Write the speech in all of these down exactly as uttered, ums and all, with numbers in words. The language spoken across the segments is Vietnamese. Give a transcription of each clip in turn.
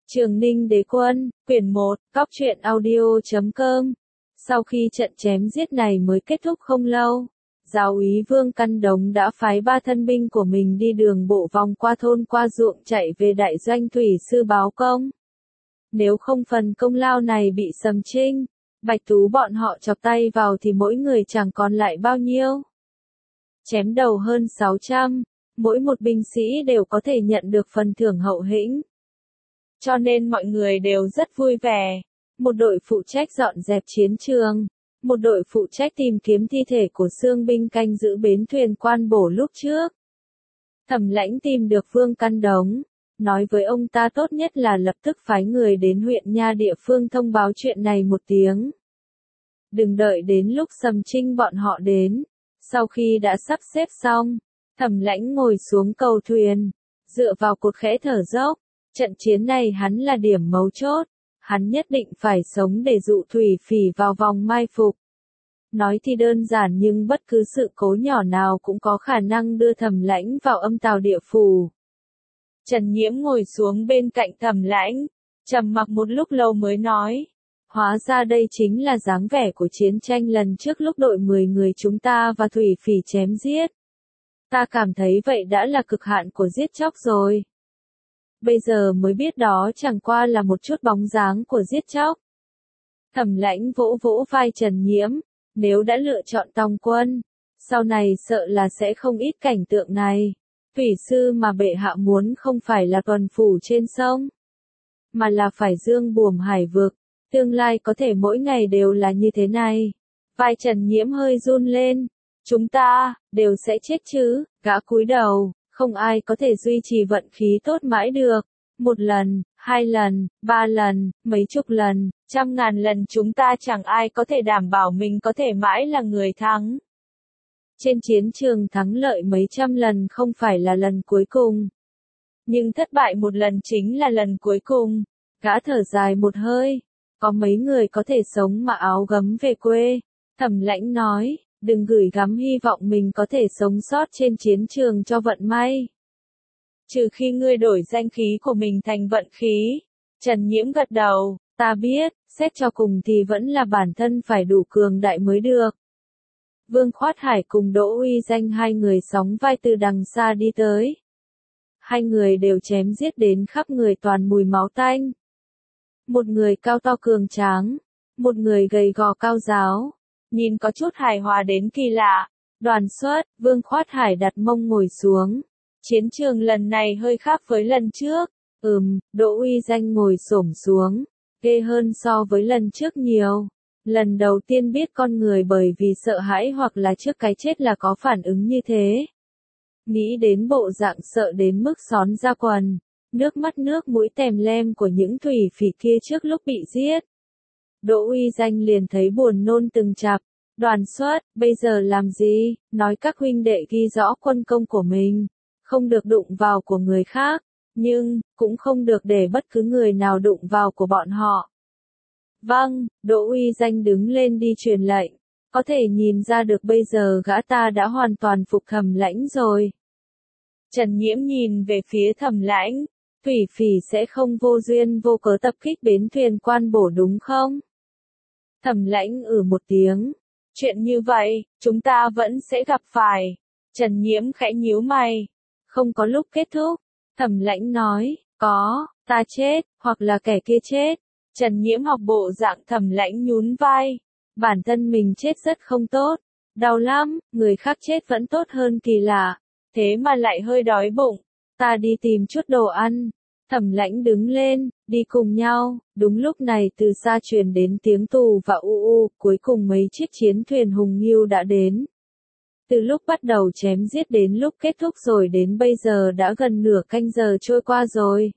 Trường Ninh Đế Quân, quyển một, cóc truyện audio chấm com. Sau khi trận chém giết này mới kết thúc không lâu, giáo úy Vương Căn Đống đã phái ba thân binh của mình đi đường bộ vòng qua thôn qua ruộng chạy về đại doanh thủy sư báo công. Nếu không phần công lao này bị Sầm Trinh, Bạch Tú bọn họ chọc tay vào thì mỗi người chẳng còn lại bao nhiêu. Chém đầu hơn sáu trăm, mỗi một binh sĩ đều có thể nhận được phần thưởng hậu hĩnh. Cho nên mọi người đều rất vui vẻ. Một đội phụ trách dọn dẹp chiến trường, một đội phụ trách tìm kiếm thi thể của xương binh canh giữ bến thuyền Quan Bổ lúc trước. Thẩm Lãnh tìm được Vương Căn Đống, nói với ông ta tốt nhất là lập tức phái người đến huyện nha địa phương thông báo chuyện này một tiếng. Đừng đợi đến lúc Sầm Trinh bọn họ đến. Sau khi đã sắp xếp xong, Thẩm Lãnh ngồi xuống cầu thuyền, dựa vào cột khẽ thở dốc. Trận chiến này hắn là điểm mấu chốt, hắn nhất định phải sống để dụ thủy phỉ vào vòng mai phục. Nói thì đơn giản nhưng bất cứ sự cố nhỏ nào cũng có khả năng đưa Thẩm Lãnh vào âm tào địa phủ. Trần Nhiễm ngồi xuống bên cạnh Thẩm Lãnh, trầm mặc một lúc lâu mới nói, hóa ra đây chính là dáng vẻ của chiến tranh lần trước lúc đội mười người chúng ta và thủy phỉ chém giết. Ta cảm thấy vậy đã là cực hạn của giết chóc rồi. Bây giờ mới biết đó chẳng qua là một chút bóng dáng của giết chóc. Thẩm Lãnh vỗ vỗ vai Trần Nhiễm, nếu đã lựa chọn tòng quân, sau này sợ là sẽ không ít cảnh tượng này. Thủy sư mà bệ hạ muốn không phải là tuần phủ trên sông, mà là phải dương buồm hải vực, tương lai có thể mỗi ngày đều là như thế này. Vai Trần Nhiễm hơi run lên, chúng ta, đều sẽ chết chứ, gã cúi đầu. Không ai có thể duy trì vận khí tốt mãi được. Một lần, hai lần, ba lần, mấy chục lần, trăm ngàn lần chúng ta chẳng ai có thể đảm bảo mình có thể mãi là người thắng. Trên chiến trường thắng lợi mấy trăm lần không phải là lần cuối cùng. Nhưng thất bại một lần chính là lần cuối cùng. Gã thở dài một hơi. Có mấy người có thể sống mà áo gấm về quê. Thẩm Lãnh nói. Đừng gửi gắm hy vọng mình có thể sống sót trên chiến trường cho vận may. Trừ khi ngươi đổi danh khí của mình thành vận khí. Trần Nhiễm gật đầu, ta biết, xét cho cùng thì vẫn là bản thân phải đủ cường đại mới được. Vương Khoát Hải cùng Đỗ Uy Danh hai người sóng vai từ đằng xa đi tới. Hai người đều chém giết đến khắp người toàn mùi máu tanh. Một người cao to cường tráng, một người gầy gò cao ráo. Nhìn có chút hài hòa đến kỳ lạ. Đoàn xuất, Vương Khoát Hải đặt mông ngồi xuống. Chiến trường lần này hơi khác với lần trước. Ừm, Đỗ Uy Danh ngồi xổm xuống. Ghê hơn so với lần trước nhiều. Lần đầu tiên biết con người bởi vì sợ hãi hoặc là trước cái chết là có phản ứng như thế. Nghĩ đến bộ dạng sợ đến mức xón ra quần. Nước mắt nước mũi tèm lem của những thủy phỉ kia trước lúc bị giết. Đỗ Uy Danh liền thấy buồn nôn từng chặp. Đoàn xuất, bây giờ làm gì, nói các huynh đệ ghi rõ quân công của mình, không được đụng vào của người khác, nhưng, cũng không được để bất cứ người nào đụng vào của bọn họ. Vâng, Đỗ Uy Danh đứng lên đi truyền lệnh, có thể nhìn ra được bây giờ gã ta đã hoàn toàn phục Thẩm Lãnh rồi. Trần Nhiễm nhìn về phía Thẩm Lãnh, thủy phỉ sẽ không vô duyên vô cớ tập kích bến thuyền Quan Bổ đúng không? Thẩm Lãnh ử một tiếng. Chuyện như vậy, chúng ta vẫn sẽ gặp phải. Trần Nhiễm khẽ nhíu mày. Không có lúc kết thúc. Thẩm Lãnh nói, có, ta chết, hoặc là kẻ kia chết. Trần Nhiễm học bộ dạng Thẩm Lãnh nhún vai. Bản thân mình chết rất không tốt. Đau lắm, người khác chết vẫn tốt hơn kỳ lạ. Thế mà lại hơi đói bụng. Ta đi tìm chút đồ ăn. Thẩm Lãnh đứng lên, đi cùng nhau. Đúng lúc này từ xa truyền đến tiếng tù và u u, cuối cùng mấy chiếc chiến thuyền Hùng Ngưu đã đến. Từ lúc bắt đầu chém giết đến lúc kết thúc rồi đến bây giờ đã gần nửa canh giờ trôi qua rồi.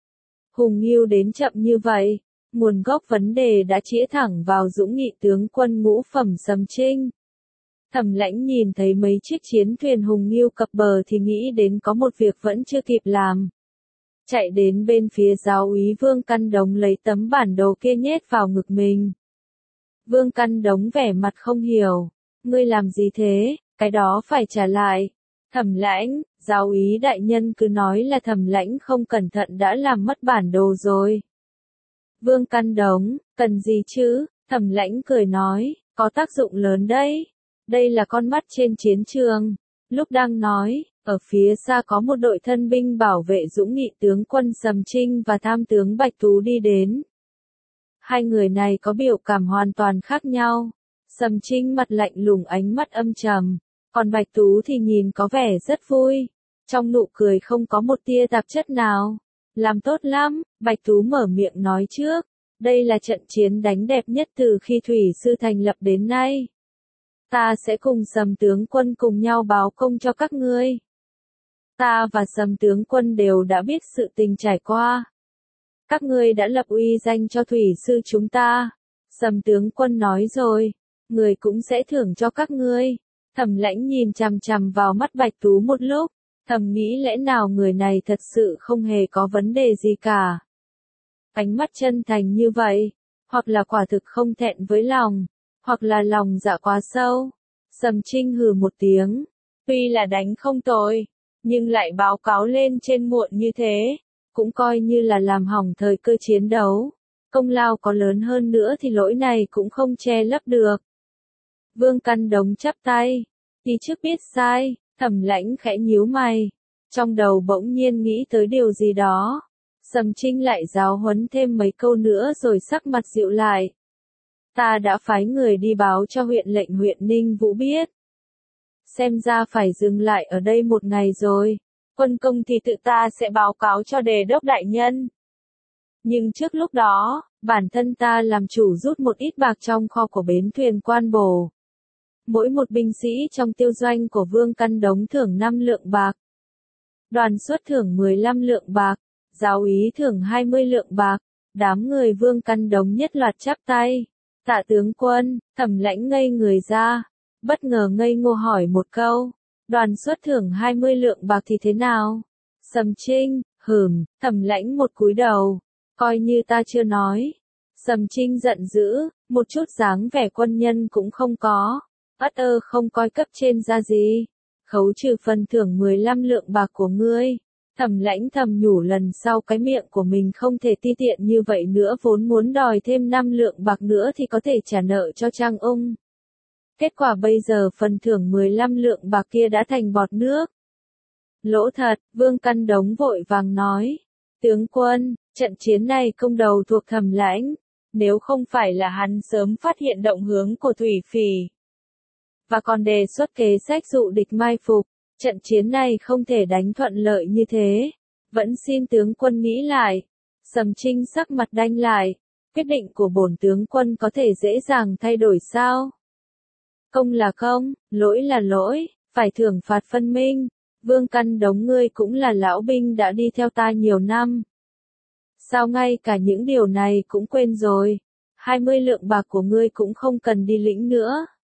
Hùng Ngưu đến chậm như vậy, nguồn gốc vấn đề đã chĩa thẳng vào dũng nghị tướng quân ngũ phẩm Sầm Trinh. Thẩm Lãnh nhìn thấy mấy chiếc chiến thuyền Hùng Ngưu cập bờ thì nghĩ đến có một việc vẫn chưa kịp làm. Chạy đến bên phía giáo úy Vương Căn Đống lấy tấm bản đồ kia nhét vào ngực mình. Vương Căn Đống vẻ mặt không hiểu. Ngươi làm gì thế, cái đó phải trả lại. Thẩm Lãnh, giáo úy đại nhân cứ nói là Thẩm Lãnh không cẩn thận đã làm mất bản đồ rồi. Vương Căn Đống, cần gì chứ? Thẩm Lãnh cười nói, có tác dụng lớn đấy. Đây là con mắt trên chiến trường. Lúc đang nói, ở phía xa có một đội thân binh bảo vệ dũng nghị tướng quân Sầm Trinh và tham tướng Bạch Tú đi đến. Hai người này có biểu cảm hoàn toàn khác nhau. Sầm Trinh mặt lạnh lùng ánh mắt âm trầm, còn Bạch Tú thì nhìn có vẻ rất vui. Trong nụ cười không có một tia tạp chất nào. Làm tốt lắm, Bạch Tú mở miệng nói trước. Đây là trận chiến đánh đẹp nhất từ khi Thủy Sư thành lập đến nay. Ta sẽ cùng Sầm tướng quân cùng nhau báo công cho các ngươi. Ta và Sầm tướng quân đều đã biết sự tình trải qua. Các ngươi đã lập uy danh cho Thủy Sư chúng ta. Sầm tướng quân nói rồi, người cũng sẽ thưởng cho các ngươi. Thẩm Lãnh nhìn chằm chằm vào mắt Bạch Tú một lúc, thầm nghĩ lẽ nào người này thật sự không hề có vấn đề gì cả. Ánh mắt chân thành như vậy, hoặc là quả thực không thẹn với lòng, hoặc là lòng dạ quá sâu. Sầm Trinh hừ một tiếng, tuy là đánh không tồi, nhưng lại báo cáo lên trên muộn như thế, cũng coi như là làm hỏng thời cơ chiến đấu. Công lao có lớn hơn nữa thì lỗi này cũng không che lấp được. Vương Căn Đống chắp tay, đi trước biết sai. Thẩm Lãnh khẽ nhíu mày, trong đầu bỗng nhiên nghĩ tới điều gì đó. Sầm Trinh lại giáo huấn thêm mấy câu nữa rồi sắc mặt dịu lại. Ta đã phái người đi báo cho huyện lệnh huyện Ninh Vũ biết. Xem ra phải dừng lại ở đây một ngày rồi. Quân công thì tự ta sẽ báo cáo cho đề đốc đại nhân. Nhưng trước lúc đó, bản thân ta làm chủ rút một ít bạc trong kho của bến thuyền Quan Bồ. Mỗi một binh sĩ trong tiêu doanh của Vương Căn Đống thưởng năm lượng bạc. Đoàn xuất thưởng mười lăm lượng bạc. Giáo úy thưởng hai mươi lượng bạc. Đám người Vương Căn Đống nhất loạt chắp tay. Tạ tướng quân, Thẩm Lãnh ngây người ra. Bất ngờ ngây ngô hỏi một câu. Đoàn xuất thưởng hai mươi lượng bạc thì thế nào? Sầm Trinh, hửm, Thẩm Lãnh một cúi đầu. Coi như ta chưa nói. Sầm Trinh giận dữ, một chút dáng vẻ quân nhân cũng không có. Ất ơ không coi cấp trên ra gì. Khấu trừ phần thưởng mười lăm lượng bạc của ngươi. Thẩm Lãnh thầm nhủ lần sau cái miệng của mình không thể ti tiện như vậy nữa, vốn muốn đòi thêm năm lượng bạc nữa thì có thể trả nợ cho Trang Ung. Kết quả bây giờ phần thưởng mười lăm lượng bạc kia đã thành bọt nước. Lỗ thật, Vương Căn Đống vội vàng nói. Tướng quân, trận chiến này công đầu thuộc Thẩm Lãnh. Nếu không phải là hắn sớm phát hiện động hướng của Thủy Phỉ, và còn đề xuất kế sách dụ địch mai phục, trận chiến này không thể đánh thuận lợi như thế. Vẫn xin tướng quân nghĩ lại. Sầm Trinh sắc mặt đanh lại. Quyết định của bổn tướng quân có thể dễ dàng thay đổi sao? Công là công, lỗi là lỗi, phải thưởng phạt phân minh. Vương Căn Đống ngươi cũng là lão binh đã đi theo ta nhiều năm. Sao ngay cả những điều này cũng quên rồi? hai mươi lượng bạc của ngươi cũng không cần đi lĩnh nữa.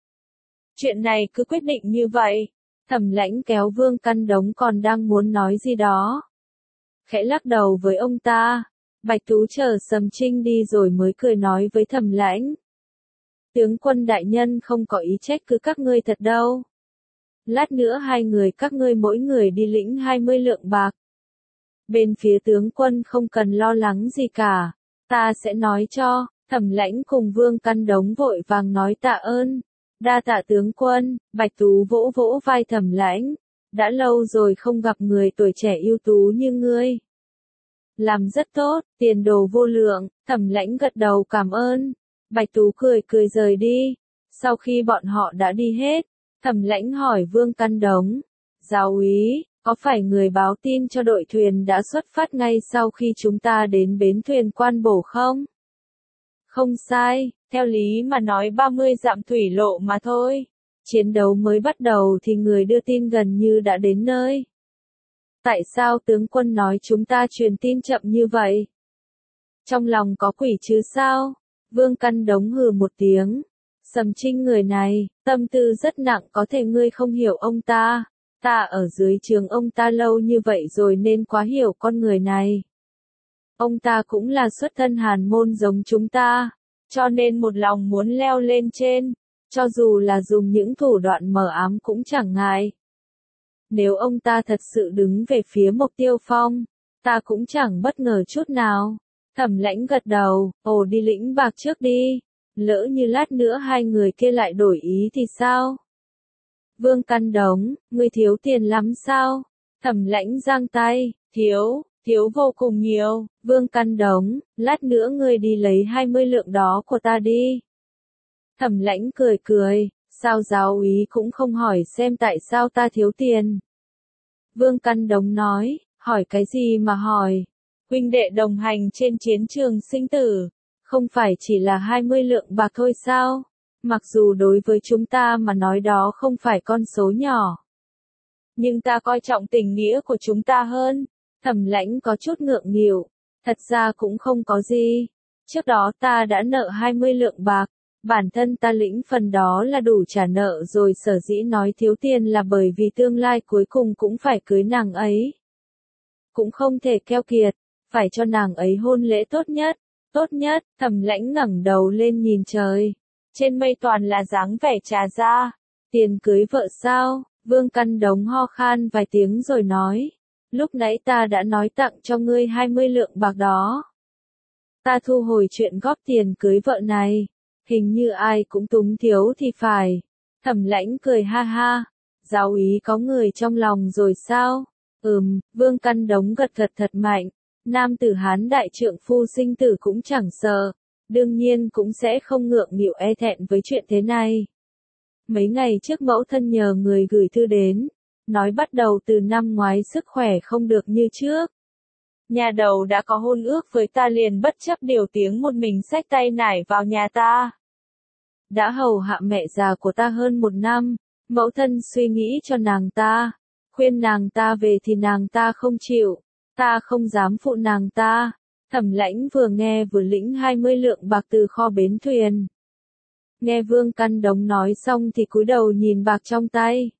Chuyện này cứ quyết định như vậy. Thẩm Lãnh kéo Vương Căn Đống còn đang muốn nói gì đó. Khẽ lắc đầu với ông ta. Bạch Tú chờ Sầm Trinh đi rồi mới cười nói với Thẩm Lãnh. Tướng quân đại nhân không có ý trách cứ các ngươi thật đâu. Lát nữa hai người các ngươi mỗi người đi lĩnh hai mươi lượng bạc. Bên phía tướng quân không cần lo lắng gì cả. Ta sẽ nói cho. Thẩm Lãnh cùng Vương Căn Đống vội vàng nói tạ ơn. Đa tạ tướng quân. Bạch Tú vỗ vỗ vai Thẩm Lãnh. Đã lâu rồi không gặp người tuổi trẻ ưu tú như ngươi. Làm rất tốt, tiền đồ vô lượng. Thẩm Lãnh gật đầu cảm ơn. Bạch Tú cười cười rời đi. Sau khi bọn họ đã đi hết, Thẩm Lãnh hỏi Vương Căn Đống. Giáo úy, có phải người báo tin cho đội thuyền đã xuất phát ngay sau khi chúng ta đến bến thuyền Quan Bổ không? Không sai, theo lý mà nói ba mươi dặm thủy lộ mà thôi. Chiến đấu mới bắt đầu thì người đưa tin gần như đã đến nơi. Tại sao tướng quân nói chúng ta truyền tin chậm như vậy? Trong lòng có quỷ chứ sao? Vương Căn Đống hừ một tiếng. Sầm Trinh người này, tâm tư rất nặng, có thể ngươi không hiểu ông ta. Ta ở dưới trường ông ta lâu như vậy rồi nên quá hiểu con người này. Ông ta cũng là xuất thân hàn môn giống chúng ta, cho nên một lòng muốn leo lên trên, cho dù là dùng những thủ đoạn mờ ám cũng chẳng ngại. Nếu ông ta thật sự đứng về phía Mộc Tiêu Phong, ta cũng chẳng bất ngờ chút nào. Thẩm Lãnh gật đầu, ồ đi lĩnh bạc trước đi, lỡ như lát nữa hai người kia lại đổi ý thì sao? Vương Căn Đống, ngươi thiếu tiền lắm sao? Thẩm Lãnh giang tay, thiếu, thiếu vô cùng nhiều. Vương Căn Đống, lát nữa ngươi đi lấy hai mươi lượng đó của ta đi. Thẩm Lãnh cười cười, sao giáo úy cũng không hỏi xem tại sao ta thiếu tiền. Vương Căn Đống nói, hỏi cái gì mà hỏi? Huynh đệ đồng hành trên chiến trường sinh tử, không phải chỉ là hai mươi lượng bạc thôi sao? Mặc dù đối với chúng ta mà nói đó không phải con số nhỏ. Nhưng ta coi trọng tình nghĩa của chúng ta hơn. Thẩm Lãnh có chút ngượng nghịu, thật ra cũng không có gì. Trước đó ta đã nợ hai mươi lượng bạc, bản thân ta lĩnh phần đó là đủ trả nợ rồi, sở dĩ nói thiếu tiền là bởi vì tương lai cuối cùng cũng phải cưới nàng ấy. Cũng không thể keo kiệt, phải cho nàng ấy hôn lễ tốt nhất, tốt nhất. Thẩm Lãnh ngẩng đầu lên nhìn trời, trên mây toàn là dáng vẻ trà ra. Tiền cưới vợ sao? Vương Căn Đống ho khan vài tiếng rồi nói, lúc nãy ta đã nói tặng cho ngươi hai mươi lượng bạc đó. Ta thu hồi chuyện góp tiền cưới vợ này, hình như ai cũng túng thiếu thì phải. Thẩm Lãnh cười ha ha, giáo úy có người trong lòng rồi sao? Ừm, Vương Căn Đống gật gật thật mạnh, nam tử Hán đại trượng phu sinh tử cũng chẳng sợ, đương nhiên cũng sẽ không ngượng nghịu e thẹn với chuyện thế này. Mấy ngày trước mẫu thân nhờ người gửi thư đến, nói bắt đầu từ năm ngoái sức khỏe không được như trước. Nhà đầu đã có hôn ước với ta liền bất chấp điều tiếng một mình xách tay nải vào nhà ta. Đã hầu hạ mẹ già của ta hơn một năm, mẫu thân suy nghĩ cho nàng ta, khuyên nàng ta về thì nàng ta không chịu, ta không dám phụ nàng ta. Thẩm Lãnh vừa nghe vừa lĩnh hai mươi lượng bạc từ kho bến thuyền. Nghe Vương Căn Đống nói xong thì cúi đầu nhìn bạc trong tay.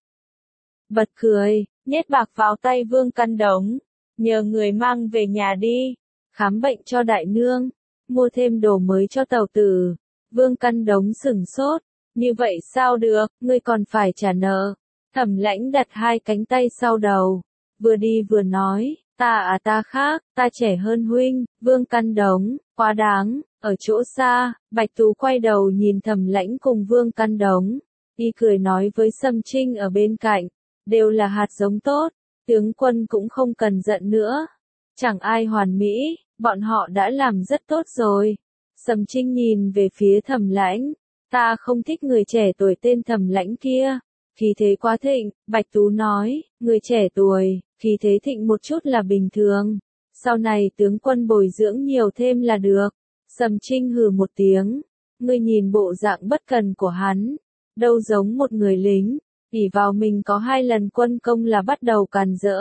Bật cười, nhét bạc vào tay Vương Căn Đống, nhờ người mang về nhà đi, khám bệnh cho đại nương, mua thêm đồ mới cho tàu tử. Vương Căn Đống sửng sốt, như vậy sao được, ngươi còn phải trả nợ. Thẩm Lãnh đặt hai cánh tay sau đầu, vừa đi vừa nói, ta à ta khác, ta trẻ hơn huynh. Vương Căn Đống, quá đáng. Ở chỗ xa, Bạch Tú quay đầu nhìn Thẩm Lãnh cùng Vương Căn Đống, y cười nói với Sâm Trinh ở bên cạnh, đều là hạt giống tốt, tướng quân cũng không cần giận nữa. Chẳng ai hoàn mỹ, bọn họ đã làm rất tốt rồi. Sâm Trinh nhìn về phía Thẩm Lãnh, ta không thích người trẻ tuổi tên Thẩm Lãnh kia, khí thế quá thịnh. Bạch Tú nói, người trẻ tuổi, khí thế thịnh một chút là bình thường, sau này tướng quân bồi dưỡng nhiều thêm là được. Sâm Trinh hừ một tiếng, ngươi nhìn bộ dạng bất cần của hắn, đâu giống một người lính, ỷ vào mình có hai lần quân công là bắt đầu càn rỡ.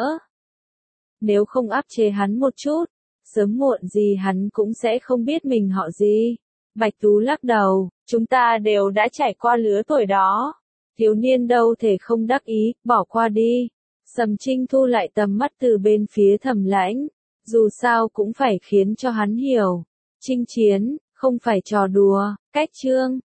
Nếu không áp chế hắn một chút, sớm muộn gì hắn cũng sẽ không biết mình họ gì. Bạch Tú lắc đầu, chúng ta đều đã trải qua lứa tuổi đó, thiếu niên đâu thể không đắc ý, bỏ qua đi. Sâm Trinh thu lại tầm mắt từ bên phía Thẩm Lãnh, dù sao cũng phải khiến cho hắn hiểu. Chinh chiến, không phải trò đùa. Cách chương